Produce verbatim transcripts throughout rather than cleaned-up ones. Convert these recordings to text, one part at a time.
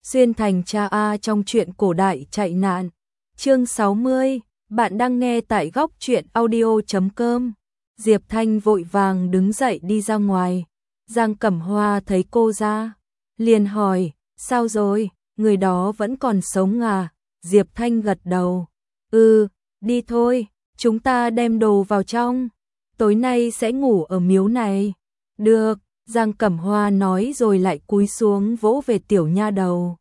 Xuyên thành cha A trong truyện cổ đại chạy nạn. Chương sáu mươi, bạn đang nghe tại góc truyện audio chấm com. Diệp Thanh vội vàng đứng dậy đi ra ngoài. Giang Cẩm Hoa thấy cô ra, liền hỏi, sao rồi, người đó vẫn còn sống à? Diệp Thanh gật đầu, ừ, đi thôi, chúng ta đem đồ vào trong, tối nay sẽ ngủ ở miếu này. Được, Giang Cẩm Hoa nói rồi lại cúi xuống vỗ về tiểu nha đầu.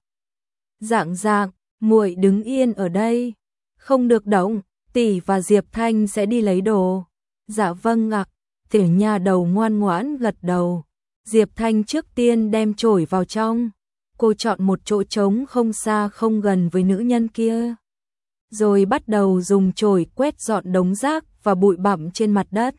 Dạng dạng, muội đứng yên ở đây, không được động, tỷ và Diệp Thanh sẽ đi lấy đồ. Dạ vâng ạ, tiểu nha đầu ngoan ngoãn gật đầu. Diệp Thanh trước tiên đem chổi vào trong, cô chọn một chỗ trống không xa không gần với nữ nhân kia. Rồi bắt đầu dùng chổi quét dọn đống rác và bụi bặm trên mặt đất.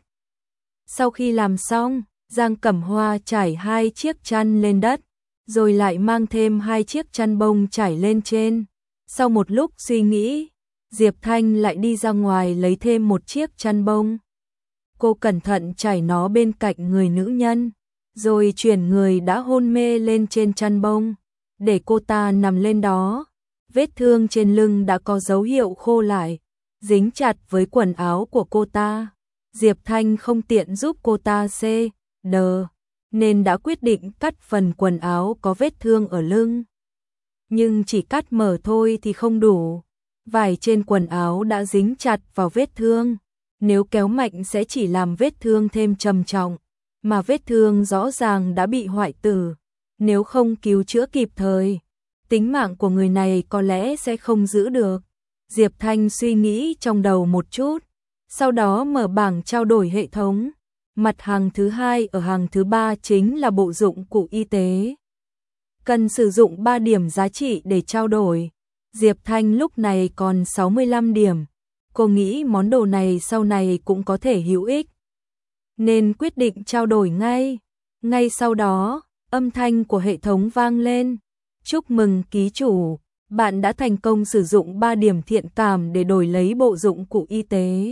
Sau khi làm xong, Giang Cẩm Hoa trải hai chiếc chăn lên đất, rồi lại mang thêm hai chiếc chăn bông trải lên trên. Sau một lúc suy nghĩ, Diệp Thanh lại đi ra ngoài lấy thêm một chiếc chăn bông. Cô cẩn thận trải nó bên cạnh người nữ nhân, rồi chuyển người đã hôn mê lên trên chăn bông, để cô ta nằm lên đó. Vết thương trên lưng đã có dấu hiệu khô lại, dính chặt với quần áo của cô ta. Diệp Thanh không tiện giúp cô ta xê đờ, nên đã quyết định cắt phần quần áo có vết thương ở lưng. Nhưng chỉ cắt mở thôi thì không đủ, vải trên quần áo đã dính chặt vào vết thương. Nếu kéo mạnh sẽ chỉ làm vết thương thêm trầm trọng, mà vết thương rõ ràng đã bị hoại tử. Nếu không cứu chữa kịp thời, tính mạng của người này có lẽ sẽ không giữ được. Diệp Thanh suy nghĩ trong đầu một chút, sau đó mở bảng trao đổi hệ thống. Mặt hàng thứ hai ở hàng thứ ba chính là bộ dụng cụ y tế. Cần sử dụng ba điểm giá trị để trao đổi. Diệp Thanh lúc này còn sáu mươi lăm điểm. Cô nghĩ món đồ này sau này cũng có thể hữu ích, nên quyết định trao đổi ngay. Ngay sau đó, âm thanh của hệ thống vang lên. Chúc mừng ký chủ, bạn đã thành công sử dụng ba điểm thiện cảm để đổi lấy bộ dụng cụ y tế.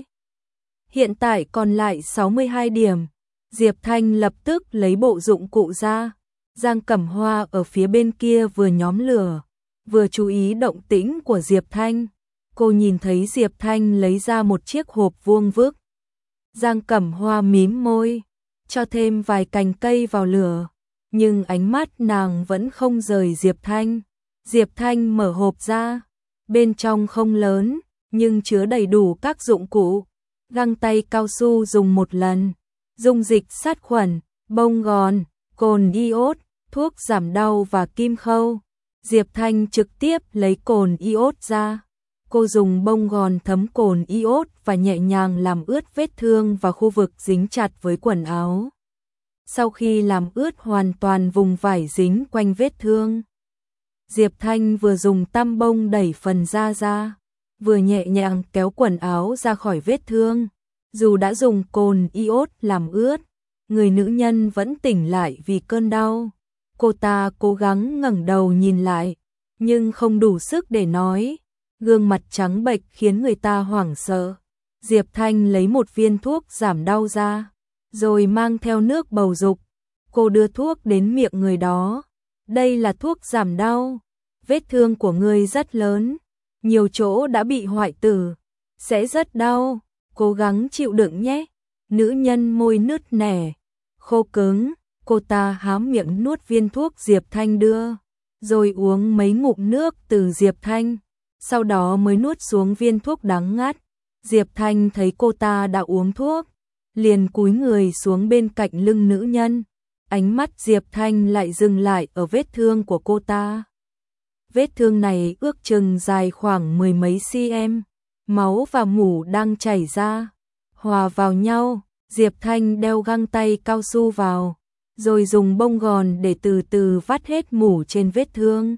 Hiện tại còn lại sáu mươi hai điểm. Diệp Thanh lập tức lấy bộ dụng cụ ra. Giang Cẩm Hoa ở phía bên kia vừa nhóm lửa, vừa chú ý động tĩnh của Diệp Thanh. Cô nhìn thấy Diệp Thanh lấy ra một chiếc hộp vuông vức. Giang Cẩm Hoa mím môi, cho thêm vài cành cây vào lửa, nhưng ánh mắt nàng vẫn không rời Diệp Thanh. Diệp Thanh mở hộp ra, bên trong không lớn, nhưng chứa đầy đủ các dụng cụ. Găng tay cao su dùng một lần, dung dịch sát khuẩn, bông gòn, cồn iốt, thuốc giảm đau và kim khâu. Diệp Thanh trực tiếp lấy cồn iốt ra. Cô dùng bông gòn thấm cồn iốt và nhẹ nhàng làm ướt vết thương và khu vực dính chặt với quần áo. Sau khi làm ướt hoàn toàn vùng vải dính quanh vết thương, Diệp Thanh vừa dùng tăm bông đẩy phần da ra, vừa nhẹ nhàng kéo quần áo ra khỏi vết thương. Dù đã dùng cồn iốt làm ướt, người nữ nhân vẫn tỉnh lại vì cơn đau. Cô ta cố gắng ngẩng đầu nhìn lại, nhưng không đủ sức để nói. Gương mặt trắng bệch khiến người ta hoảng sợ. Diệp Thanh lấy một viên thuốc giảm đau ra, rồi mang theo nước bầu dục. Cô đưa thuốc đến miệng người đó. Đây là thuốc giảm đau. Vết thương của ngươi rất lớn, nhiều chỗ đã bị hoại tử, sẽ rất đau, cố gắng chịu đựng nhé. Nữ nhân môi nứt nẻ, khô cứng, cô ta há miệng nuốt viên thuốc Diệp Thanh đưa, rồi uống mấy ngụm nước từ Diệp Thanh, sau đó mới nuốt xuống viên thuốc đắng ngắt. Diệp Thanh thấy cô ta đã uống thuốc, liền cúi người xuống bên cạnh lưng nữ nhân. Ánh mắt Diệp Thanh lại dừng lại ở vết thương của cô ta. Vết thương này ước chừng dài khoảng mười mấy cm, máu và mủ đang chảy ra, hòa vào nhau. Diệp Thanh đeo găng tay cao su vào, rồi dùng bông gòn để từ từ vắt hết mủ trên vết thương.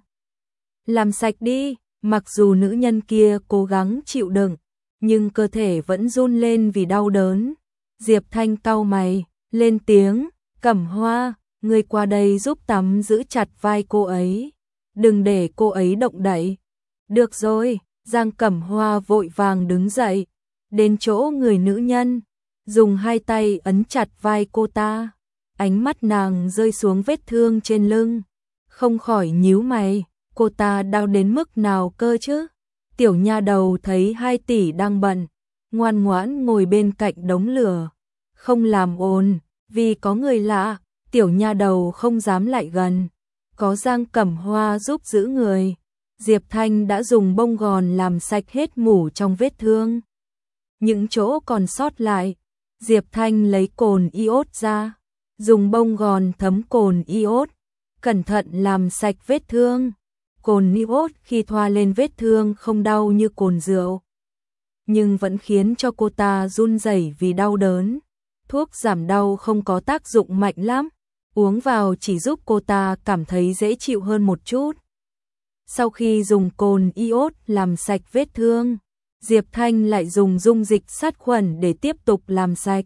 Làm sạch đi. Mặc dù nữ nhân kia cố gắng chịu đựng, nhưng cơ thể vẫn run lên vì đau đớn. Diệp Thanh cau mày, lên tiếng, Cẩm Hoa, ngươi qua đây giúp tắm giữ chặt vai cô ấy, đừng để cô ấy động đậy. Được rồi, Giang Cẩm Hoa vội vàng đứng dậy, đến chỗ người nữ nhân, dùng hai tay ấn chặt vai cô ta. Ánh mắt nàng rơi xuống vết thương trên lưng, không khỏi nhíu mày. Cô ta đau đến mức nào cơ chứ? Tiểu nha đầu thấy hai tỷ đang bận, ngoan ngoãn ngồi bên cạnh đống lửa, không làm ồn, vì có người lạ, tiểu nha đầu không dám lại gần. Có Giang Cẩm Hoa giúp giữ người, Diệp Thanh đã dùng bông gòn làm sạch hết mủ trong vết thương. Những chỗ còn sót lại, Diệp Thanh lấy cồn iốt ra, dùng bông gòn thấm cồn iốt, cẩn thận làm sạch vết thương. Cồn iốt khi thoa lên vết thương không đau như cồn rượu, nhưng vẫn khiến cho cô ta run rẩy vì đau đớn. Thuốc giảm đau không có tác dụng mạnh lắm, uống vào chỉ giúp cô ta cảm thấy dễ chịu hơn một chút. Sau khi dùng cồn iốt làm sạch vết thương, Diệp Thanh lại dùng dung dịch sát khuẩn để tiếp tục làm sạch.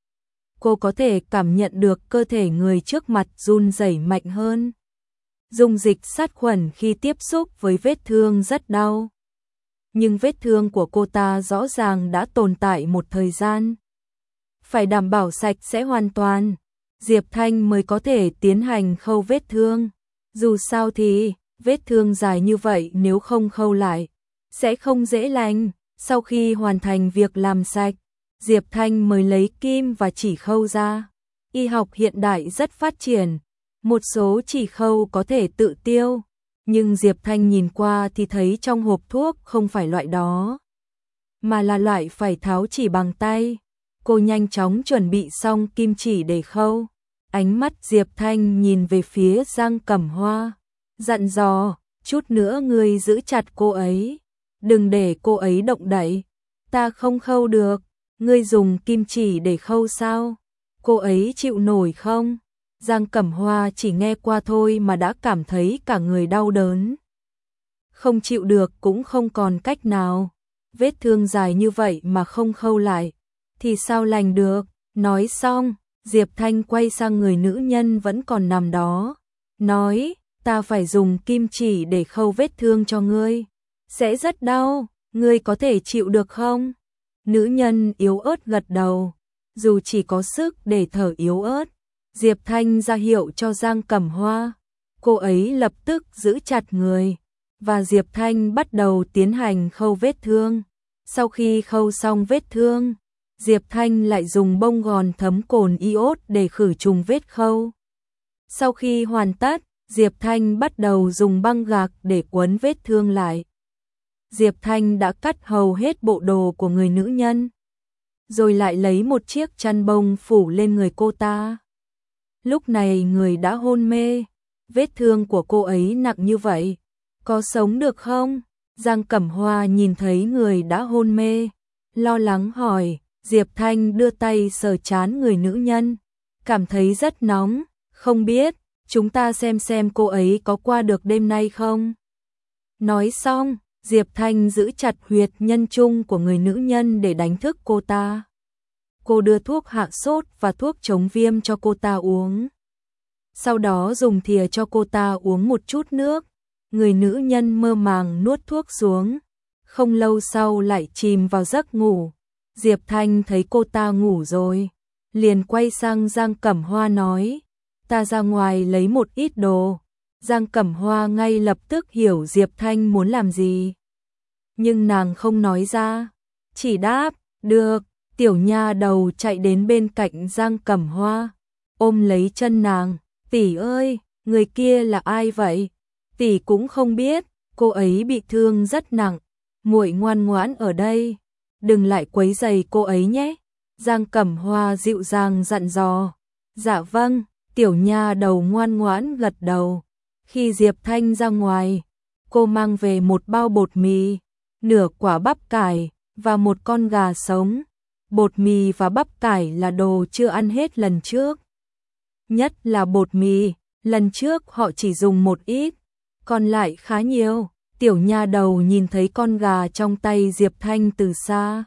Cô có thể cảm nhận được cơ thể người trước mặt run rẩy mạnh hơn. Dung dịch sát khuẩn khi tiếp xúc với vết thương rất đau, nhưng vết thương của cô ta rõ ràng đã tồn tại một thời gian. Phải đảm bảo sạch sẽ hoàn toàn, Diệp Thanh mới có thể tiến hành khâu vết thương. Dù sao thì, vết thương dài như vậy nếu không khâu lại, sẽ không dễ lành. Sau khi hoàn thành việc làm sạch, Diệp Thanh mới lấy kim và chỉ khâu ra. Y học hiện đại rất phát triển, một số chỉ khâu có thể tự tiêu, nhưng Diệp Thanh nhìn qua thì thấy trong hộp thuốc không phải loại đó, mà là loại phải tháo chỉ bằng tay. Cô nhanh chóng chuẩn bị xong kim chỉ để khâu. Ánh mắt Diệp Thanh nhìn về phía Giang Cẩm Hoa, dặn dò, chút nữa ngươi giữ chặt cô ấy, đừng để cô ấy động đậy. Ta không khâu được, ngươi dùng kim chỉ để khâu sao? Cô ấy chịu nổi không? Giang Cẩm Hoa chỉ nghe qua thôi mà đã cảm thấy cả người đau đớn. Không chịu được cũng không còn cách nào. Vết thương dài như vậy mà không khâu lại, thì sao lành được? Nói xong, Diệp Thanh quay sang người nữ nhân vẫn còn nằm đó, nói, ta phải dùng kim chỉ để khâu vết thương cho ngươi. Sẽ rất đau, ngươi có thể chịu được không? Nữ nhân yếu ớt gật đầu, dù chỉ có sức để thở yếu ớt. Diệp Thanh ra hiệu cho Giang Cẩm Hoa, cô ấy lập tức giữ chặt người, và Diệp Thanh bắt đầu tiến hành khâu vết thương. Sau khi khâu xong vết thương, Diệp Thanh lại dùng bông gòn thấm cồn iốt để khử trùng vết khâu. Sau khi hoàn tất, Diệp Thanh bắt đầu dùng băng gạc để quấn vết thương lại. Diệp Thanh đã cắt hầu hết bộ đồ của người nữ nhân, rồi lại lấy một chiếc chăn bông phủ lên người cô ta. Lúc này người đã hôn mê, vết thương của cô ấy nặng như vậy, có sống được không? Giang Cẩm Hoa nhìn thấy người đã hôn mê, lo lắng hỏi. Diệp Thanh đưa tay sờ trán người nữ nhân, cảm thấy rất nóng, không biết, chúng ta xem xem cô ấy có qua được đêm nay không? Nói xong, Diệp Thanh giữ chặt huyệt nhân trung của người nữ nhân để đánh thức cô ta. Cô đưa thuốc hạ sốt và thuốc chống viêm cho cô ta uống. Sau đó dùng thìa cho cô ta uống một chút nước. Người nữ nhân mơ màng nuốt thuốc xuống. Không lâu sau lại chìm vào giấc ngủ. Diệp Thanh thấy cô ta ngủ rồi, liền quay sang Giang Cẩm Hoa nói, ta ra ngoài lấy một ít đồ. Giang Cẩm Hoa ngay lập tức hiểu Diệp Thanh muốn làm gì, nhưng nàng không nói ra, chỉ đáp, được. Tiểu nha đầu chạy đến bên cạnh Giang Cẩm Hoa, ôm lấy chân nàng, tỷ ơi, người kia là ai vậy? Tỷ cũng không biết, cô ấy bị thương rất nặng, muội ngoan ngoãn ở đây, đừng lại quấy rầy cô ấy nhé. Giang Cẩm Hoa dịu dàng dặn dò. Dạ vâng, tiểu nha đầu ngoan ngoãn gật đầu. Khi Diệp Thanh ra ngoài, cô mang về một bao bột mì, nửa quả bắp cải và một con gà sống. Bột mì và bắp cải là đồ chưa ăn hết lần trước. Nhất là bột mì, lần trước họ chỉ dùng một ít, còn lại khá nhiều. Tiểu nha đầu nhìn thấy con gà trong tay Diệp Thanh từ xa,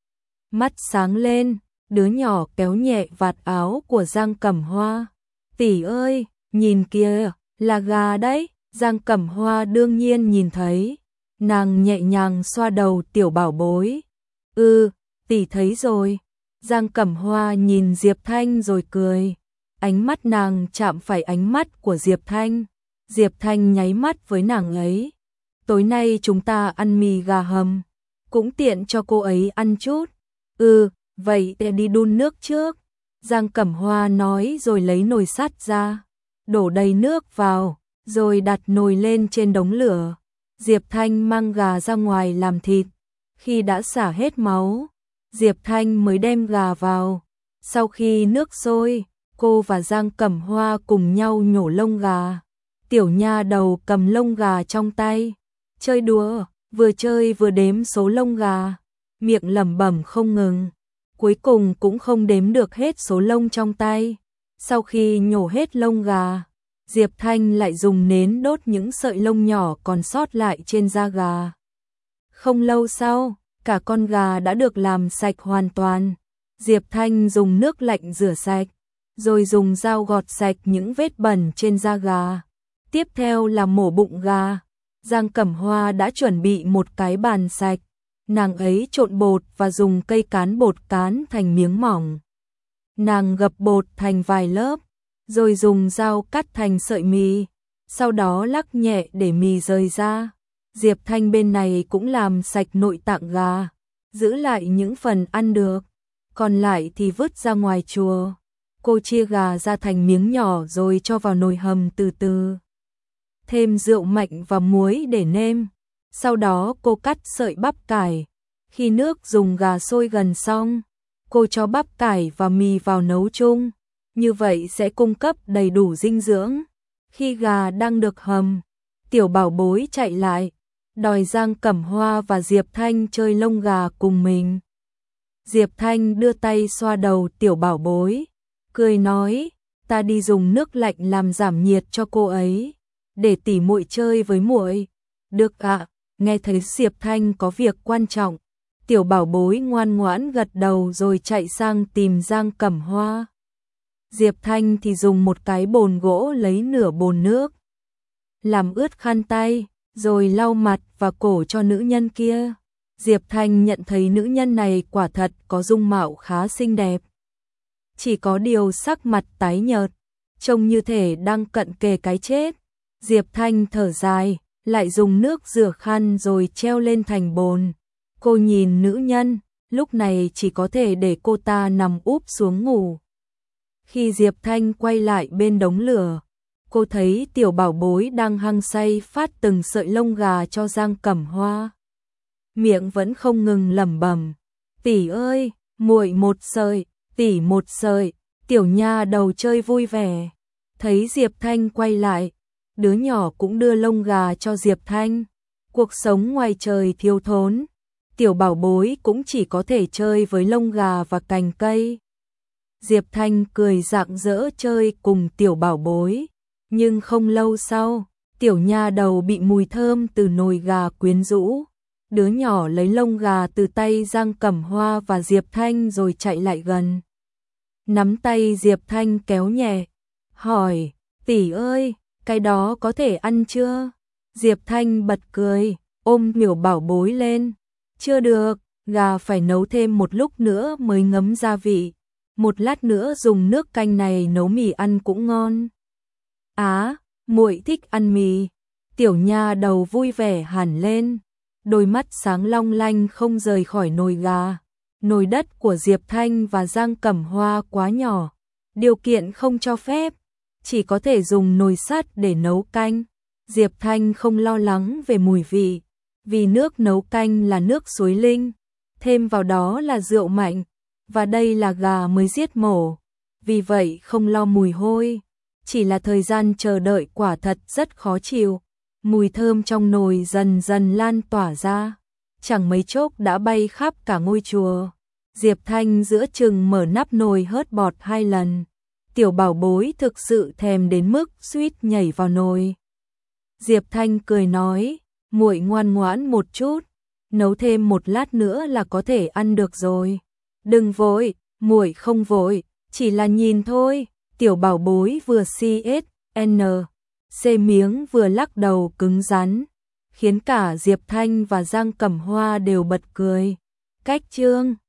mắt sáng lên, đứa nhỏ kéo nhẹ vạt áo của Giang Cẩm Hoa. Tỷ ơi, nhìn kìa, là gà đấy. Giang Cẩm Hoa đương nhiên nhìn thấy, nàng nhẹ nhàng xoa đầu tiểu bảo bối. Ừ, tỷ thấy rồi. Giang Cẩm Hoa nhìn Diệp Thanh rồi cười, ánh mắt nàng chạm phải ánh mắt của Diệp Thanh, Diệp Thanh nháy mắt với nàng ấy. Tối nay chúng ta ăn mì gà hầm, cũng tiện cho cô ấy ăn chút. Ừ, vậy để đi đun nước trước. Giang Cẩm Hoa nói rồi lấy nồi sắt ra, đổ đầy nước vào, rồi đặt nồi lên trên đống lửa. Diệp Thanh mang gà ra ngoài làm thịt. Khi đã xả hết máu, Diệp Thanh mới đem gà vào. Sau khi nước sôi, cô và Giang Cẩm Hoa cùng nhau nhổ lông gà. Tiểu nha đầu cầm lông gà trong tay, chơi đùa, vừa chơi vừa đếm số lông gà, miệng lẩm bẩm không ngừng. Cuối cùng cũng không đếm được hết số lông trong tay. Sau khi nhổ hết lông gà, Diệp Thanh lại dùng nến đốt những sợi lông nhỏ còn sót lại trên da gà. Không lâu sau, cả con gà đã được làm sạch hoàn toàn. Diệp Thanh dùng nước lạnh rửa sạch, rồi dùng dao gọt sạch những vết bẩn trên da gà. Tiếp theo là mổ bụng gà. Giang Cẩm Hoa đã chuẩn bị một cái bàn sạch. Nàng ấy trộn bột và dùng cây cán bột cán thành miếng mỏng. Nàng gập bột thành vài lớp, rồi dùng dao cắt thành sợi mì, sau đó lắc nhẹ để mì rời ra. Diệp Thanh bên này cũng làm sạch nội tạng gà, giữ lại những phần ăn được, còn lại thì vứt ra ngoài chùa. Cô chia gà ra thành miếng nhỏ rồi cho vào nồi hầm từ từ. Thêm rượu mạnh và muối để nêm. Sau đó cô cắt sợi bắp cải. Khi nước dùng gà sôi gần xong, cô cho bắp cải và mì vào nấu chung. Như vậy sẽ cung cấp đầy đủ dinh dưỡng. Khi gà đang được hầm, Tiểu Bảo Bối chạy lại, đòi Giang Cẩm Hoa và Diệp Thanh chơi lông gà cùng mình. Diệp Thanh đưa tay xoa đầu Tiểu Bảo Bối, cười nói, ta đi dùng nước lạnh làm giảm nhiệt cho cô ấy, để tỉ muội chơi với muội. Được ạ. À, nghe thấy Diệp Thanh có việc quan trọng, Tiểu Bảo Bối ngoan ngoãn gật đầu rồi chạy sang tìm Giang Cẩm Hoa. Diệp Thanh thì dùng một cái bồn gỗ lấy nửa bồn nước, làm ướt khăn tay, rồi lau mặt và cổ cho nữ nhân kia. Diệp Thanh nhận thấy nữ nhân này quả thật có dung mạo khá xinh đẹp. Chỉ có điều sắc mặt tái nhợt, trông như thể đang cận kề cái chết. Diệp Thanh thở dài, lại dùng nước rửa khăn rồi treo lên thành bồn. Cô nhìn nữ nhân, lúc này chỉ có thể để cô ta nằm úp xuống ngủ. Khi Diệp Thanh quay lại bên đống lửa, cô thấy Tiểu Bảo Bối đang hăng say phát từng sợi lông gà cho Giang Cẩm Hoa. Miệng vẫn không ngừng lẩm bẩm, tỷ ơi, muội một sợi, tỷ một sợi. Tiểu nha đầu chơi vui vẻ. Thấy Diệp Thanh quay lại, đứa nhỏ cũng đưa lông gà cho Diệp Thanh. Cuộc sống ngoài trời thiếu thốn, Tiểu Bảo Bối cũng chỉ có thể chơi với lông gà và cành cây. Diệp Thanh cười rạng rỡ chơi cùng Tiểu Bảo Bối. Nhưng không lâu sau, Tiểu nha đầu bị mùi thơm từ nồi gà quyến rũ. Đứa nhỏ lấy lông gà từ tay Giang Cẩm Hoa và Diệp Thanh rồi chạy lại gần. Nắm tay Diệp Thanh kéo nhẹ, hỏi, tỷ ơi, cái đó có thể ăn chưa? Diệp Thanh bật cười, ôm Tiểu Bảo Bối lên. Chưa được, gà phải nấu thêm một lúc nữa mới ngấm gia vị. Một lát nữa dùng nước canh này nấu mì ăn cũng ngon. Á, muội thích ăn mì. Tiểu nha đầu vui vẻ hẳn lên, đôi mắt sáng long lanh không rời khỏi nồi gà. Nồi đất của Diệp Thanh và Giang Cẩm Hoa quá nhỏ, điều kiện không cho phép, chỉ có thể dùng nồi sắt để nấu canh. Diệp Thanh không lo lắng về mùi vị, vì nước nấu canh là nước suối linh, thêm vào đó là rượu mạnh, và đây là gà mới giết mổ, vì vậy không lo mùi hôi. Chỉ là thời gian chờ đợi quả thật rất khó chịu. Mùi thơm trong nồi dần dần lan tỏa ra, chẳng mấy chốc đã bay khắp cả ngôi chùa. Diệp Thanh giữa chừng mở nắp nồi hớt bọt hai lần. Tiểu Bảo Bối thực sự thèm đến mức suýt nhảy vào nồi. Diệp Thanh cười nói, muội ngoan ngoãn một chút, nấu thêm một lát nữa là có thể ăn được rồi. Đừng vội, muội không vội, chỉ là nhìn thôi. Tiểu Bảo Bối vừa xê ét en xê miếng vừa lắc đầu cứng rắn, khiến cả Diệp Thanh và Giang Cẩm Hoa đều bật cười. Cách chương